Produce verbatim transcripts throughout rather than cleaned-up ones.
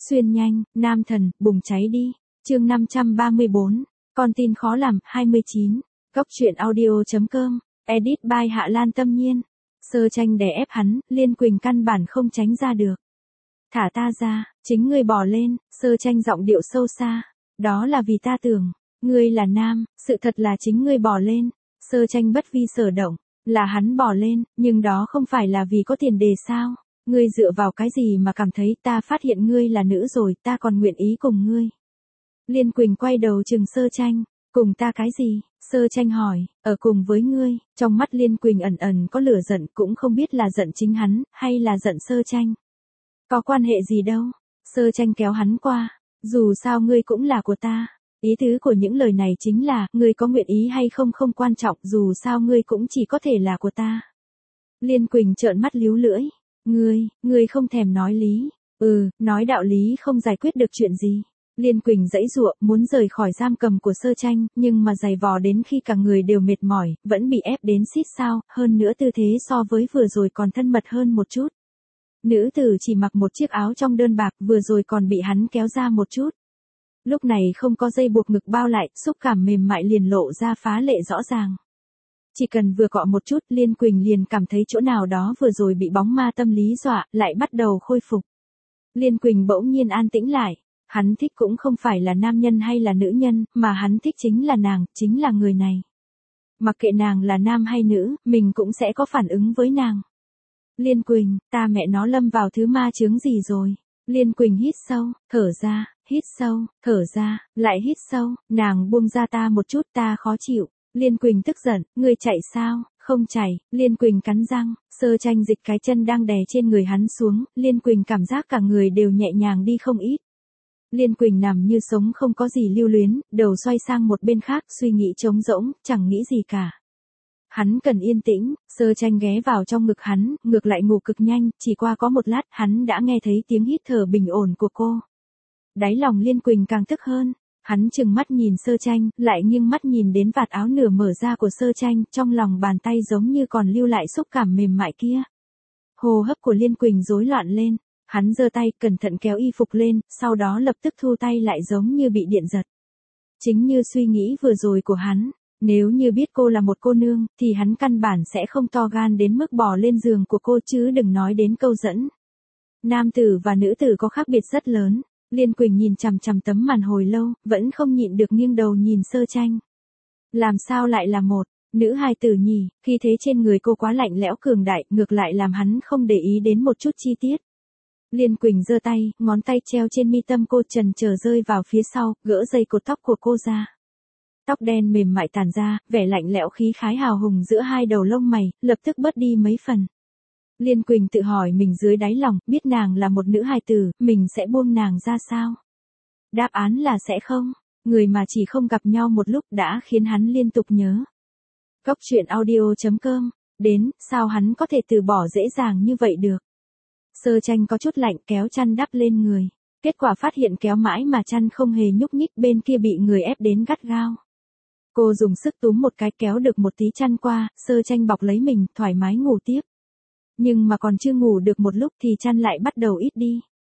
Xuyên nhanh, nam thần, bùng cháy đi. Chương năm trăm ba mươi bốn, con tin khó làm, hai mươi chín. Góc truyện audio.com, edit by Hạ Lan Tâm Nhiên. Sơ Tranh đè ép hắn, Liên Quỳnh căn bản không tránh ra được. Thả ta ra, chính ngươi bỏ lên, Sơ Tranh giọng điệu sâu xa. Đó là vì ta tưởng, ngươi là nam, sự thật là chính ngươi bỏ lên. Sơ Tranh bất vi sở động, là hắn bỏ lên, nhưng đó không phải là vì có tiền đề sao? Ngươi dựa vào cái gì mà cảm thấy ta phát hiện ngươi là nữ rồi, ta còn nguyện ý cùng ngươi. Liên Quỳnh quay đầu chừng Sơ Tranh, cùng ta cái gì? Sơ Tranh hỏi, ở cùng với ngươi, trong mắt Liên Quỳnh ẩn ẩn có lửa giận, cũng không biết là giận chính hắn, hay là giận Sơ Tranh. Có quan hệ gì đâu? Sơ Tranh kéo hắn qua, dù sao ngươi cũng là của ta. Ý tứ của những lời này chính là, ngươi có nguyện ý hay không không quan trọng, dù sao ngươi cũng chỉ có thể là của ta. Liên Quỳnh trợn mắt líu lưỡi, ngươi, ngươi không thèm nói lý, ừ, nói đạo lý không giải quyết được chuyện gì. Liên Quỳnh giãy giụa, muốn rời khỏi giam cầm của Sơ Tranh, nhưng mà giày vò đến khi cả người đều mệt mỏi, vẫn bị ép đến xít sao, hơn nữa tư thế so với vừa rồi còn thân mật hơn một chút. Nữ tử chỉ mặc một chiếc áo trong đơn bạc, vừa rồi còn bị hắn kéo ra một chút. Lúc này không có dây buộc ngực bao lại, xúc cảm mềm mại liền lộ ra phá lệ rõ ràng. Chỉ cần vừa cọ một chút, Liên Quỳnh liền cảm thấy chỗ nào đó vừa rồi bị bóng ma tâm lý dọa, lại bắt đầu khôi phục. Liên Quỳnh bỗng nhiên an tĩnh lại. Hắn thích cũng không phải là nam nhân hay là nữ nhân, mà hắn thích chính là nàng, chính là người này. Mặc kệ nàng là nam hay nữ, mình cũng sẽ có phản ứng với nàng. Liên Quỳnh, ta mẹ nó lâm vào thứ ma chướng gì rồi? Liên Quỳnh hít sâu, thở ra, hít sâu, thở ra, lại hít sâu, nàng buông ra ta một chút, ta khó chịu. Liên Quỳnh tức giận, ngươi chạy sao? Không chảy. Liên Quỳnh cắn răng, Sơ Tranh dịch cái chân đang đè trên người hắn xuống, Liên Quỳnh cảm giác cả người đều nhẹ nhàng đi không ít. Liên Quỳnh nằm như sống không có gì lưu luyến, đầu xoay sang một bên khác, suy nghĩ trống rỗng, chẳng nghĩ gì cả. Hắn cần yên tĩnh, Sơ Tranh ghé vào trong ngực hắn, ngược lại ngủ cực nhanh, chỉ qua có một lát, hắn đã nghe thấy tiếng hít thở bình ổn của cô. Đáy lòng Liên Quỳnh càng tức hơn, hắn trừng mắt nhìn Sơ Tranh, lại nghiêng mắt nhìn đến vạt áo nửa mở ra của Sơ Tranh, trong lòng bàn tay giống như còn lưu lại xúc cảm mềm mại kia. Hô hấp của Liên Quỳnh rối loạn lên. Hắn giơ tay, cẩn thận kéo y phục lên, sau đó lập tức thu tay lại giống như bị điện giật. Chính như suy nghĩ vừa rồi của hắn, nếu như biết cô là một cô nương, thì hắn căn bản sẽ không to gan đến mức bò lên giường của cô chứ đừng nói đến câu dẫn. Nam tử và nữ tử có khác biệt rất lớn. Liên Quỳnh nhìn chằm chằm tấm màn hồi lâu, vẫn không nhịn được nghiêng đầu nhìn Sơ Tranh. Làm sao lại là một nữ hài tử nhỉ, khi thế trên người cô quá lạnh lẽo cường đại, ngược lại làm hắn không để ý đến một chút chi tiết. Liên Quỳnh giơ tay, ngón tay treo trên mi tâm cô trần chờ rơi vào phía sau, gỡ dây cột tóc của cô ra. Tóc đen mềm mại tàn ra, vẻ lạnh lẽo khí khái hào hùng giữa hai đầu lông mày, lập tức bớt đi mấy phần. Liên Quỳnh tự hỏi mình dưới đáy lòng, biết nàng là một nữ hài tử, mình sẽ buông nàng ra sao? Đáp án là sẽ không. Người mà chỉ không gặp nhau một lúc đã khiến hắn liên tục nhớ. Góc truyện audio.com, đến, sao hắn có thể từ bỏ dễ dàng như vậy được? Sơ Tranh có chút lạnh, kéo chăn đắp lên người. Kết quả phát hiện kéo mãi mà chăn không hề nhúc nhích, bên kia bị người ép đến gắt gao. Cô dùng sức túm một cái, kéo được một tí chăn qua, Sơ Tranh bọc lấy mình, thoải mái ngủ tiếp. Nhưng mà còn chưa ngủ được một lúc thì chăn lại bắt đầu ít đi.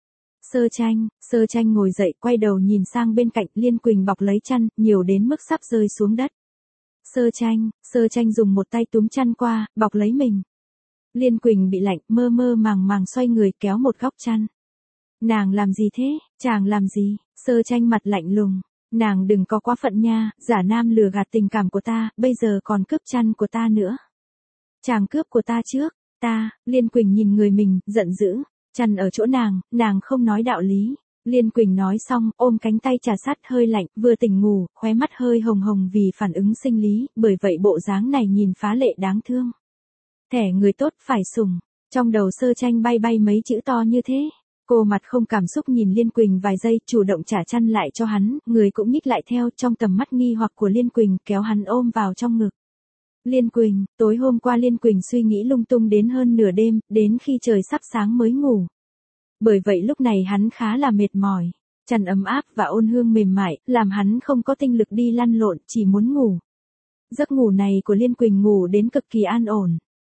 Sơ Tranh, Sơ Tranh ngồi dậy, quay đầu nhìn sang bên cạnh, Liên Quỳnh bọc lấy chăn, nhiều đến mức sắp rơi xuống đất. Sơ Tranh, Sơ Tranh dùng một tay túm chăn qua, bọc lấy mình. Liên Quỳnh bị lạnh, mơ mơ màng màng xoay người kéo một góc chăn. Nàng làm gì thế, chàng làm gì? Sơ Tranh mặt lạnh lùng. Nàng đừng có quá phận nha, giả nam lừa gạt tình cảm của ta, bây giờ còn cướp chăn của ta nữa. Chàng cướp của ta trước, ta, Liên Quỳnh nhìn người mình, giận dữ. Chăn ở chỗ nàng, nàng không nói đạo lý. Liên Quỳnh nói xong, ôm cánh tay trà sát hơi lạnh, vừa tỉnh ngủ, khóe mắt hơi hồng hồng vì phản ứng sinh lý, bởi vậy bộ dáng này nhìn phá lệ đáng thương. Thẻ người tốt phải sủng. Trong đầu Sơ Tranh bay bay mấy chữ to như thế. Cô mặt không cảm xúc nhìn Liên Quỳnh vài giây, chủ động trả chăn lại cho hắn, người cũng nhích lại theo, trong tầm mắt nghi hoặc của Liên Quỳnh, kéo hắn ôm vào trong ngực. Liên Quỳnh, tối hôm qua Liên Quỳnh suy nghĩ lung tung đến hơn nửa đêm, đến khi trời sắp sáng mới ngủ. Bởi vậy lúc này hắn khá là mệt mỏi. Chăn ấm áp và ôn hương mềm mại, làm hắn không có tinh lực đi lăn lộn, chỉ muốn ngủ. Giấc ngủ này của Liên Quỳnh ngủ đến cực kỳ an ổn.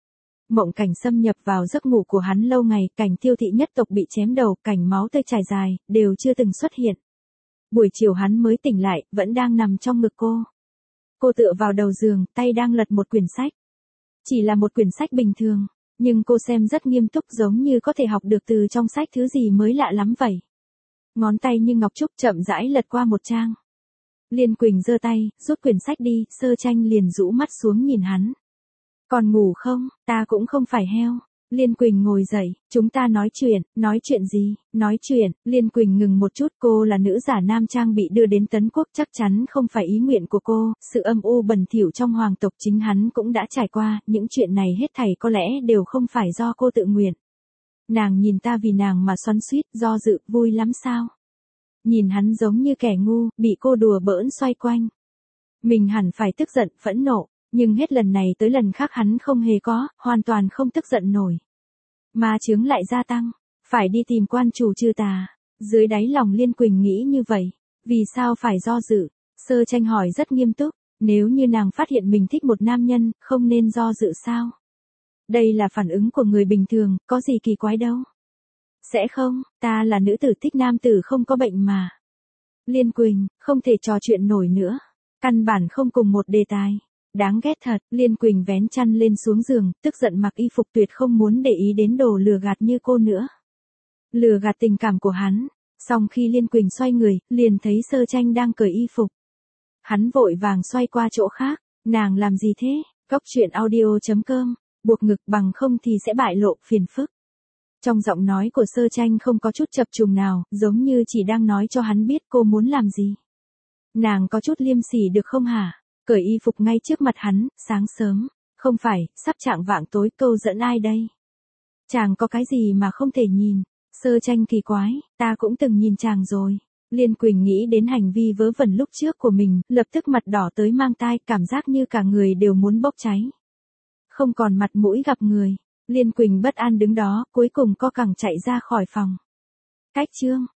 Mộng cảnh xâm nhập vào giấc ngủ của hắn lâu ngày, cảnh Tiêu thị nhất tộc bị chém đầu, cảnh máu tươi trải dài, đều chưa từng xuất hiện. Buổi chiều hắn mới tỉnh lại, vẫn đang nằm trong ngực cô. Cô tựa vào đầu giường, tay đang lật một quyển sách. Chỉ là một quyển sách bình thường, nhưng cô xem rất nghiêm túc, giống như có thể học được từ trong sách thứ gì mới lạ lắm vậy. Ngón tay như ngọc trúc chậm rãi lật qua một trang. Liên Quỳnh giơ tay, rút quyển sách đi, Sơ Tranh liền rũ mắt xuống nhìn hắn. Còn ngủ không, ta cũng không phải heo. Liên Quỳnh ngồi dậy, chúng ta nói chuyện, nói chuyện gì, nói chuyện, Liên Quỳnh ngừng một chút, cô là nữ giả nam trang bị đưa đến Tấn Quốc, chắc chắn không phải ý nguyện của cô, sự âm u bẩn thỉu trong hoàng tộc chính hắn cũng đã trải qua, những chuyện này hết thảy có lẽ đều không phải do cô tự nguyện. Nàng nhìn ta vì nàng mà xoắn xuýt, do dự, vui lắm sao? Nhìn hắn giống như kẻ ngu, bị cô đùa bỡn xoay quanh. Mình hẳn phải tức giận, phẫn nộ. Nhưng hết lần này tới lần khác hắn không hề có, hoàn toàn không tức giận nổi. Ma chướng lại gia tăng, phải đi tìm quan chủ trừ tà. Dưới đáy lòng Liên Quỳnh nghĩ như vậy, vì sao phải do dự? Sơ Tranh hỏi rất nghiêm túc, nếu như nàng phát hiện mình thích một nam nhân, không nên do dự sao? Đây là phản ứng của người bình thường, có gì kỳ quái đâu. Sẽ không, ta là nữ tử thích nam tử không có bệnh mà. Liên Quỳnh, không thể trò chuyện nổi nữa. Căn bản không cùng một đề tài. Đáng ghét thật, Liên Quỳnh vén chăn lên xuống giường, tức giận mặc y phục, tuyệt không muốn để ý đến đồ lừa gạt như cô nữa. Lừa gạt tình cảm của hắn. Xong khi Liên Quỳnh xoay người, liền thấy Sơ Tranh đang cởi y phục. Hắn vội vàng xoay qua chỗ khác, nàng làm gì thế? Cóc truyện audio chấm com, buộc ngực bằng không thì sẽ bại lộ phiền phức. Trong giọng nói của Sơ Tranh không có chút chập trùng nào, giống như chỉ đang nói cho hắn biết cô muốn làm gì. Nàng có chút liêm sỉ được không hả? Cởi y phục ngay trước mặt hắn, sáng sớm. Không phải, sắp chạng vạng tối, câu dẫn ai đây? Chàng có cái gì mà không thể nhìn? Sơ Tranh kỳ quái, ta cũng từng nhìn chàng rồi. Liên Quỳnh nghĩ đến hành vi vớ vẩn lúc trước của mình, lập tức mặt đỏ tới mang tai, cảm giác như cả người đều muốn bốc cháy. Không còn mặt mũi gặp người. Liên Quỳnh bất an đứng đó, cuối cùng co cẳng chạy ra khỏi phòng. Cách chương.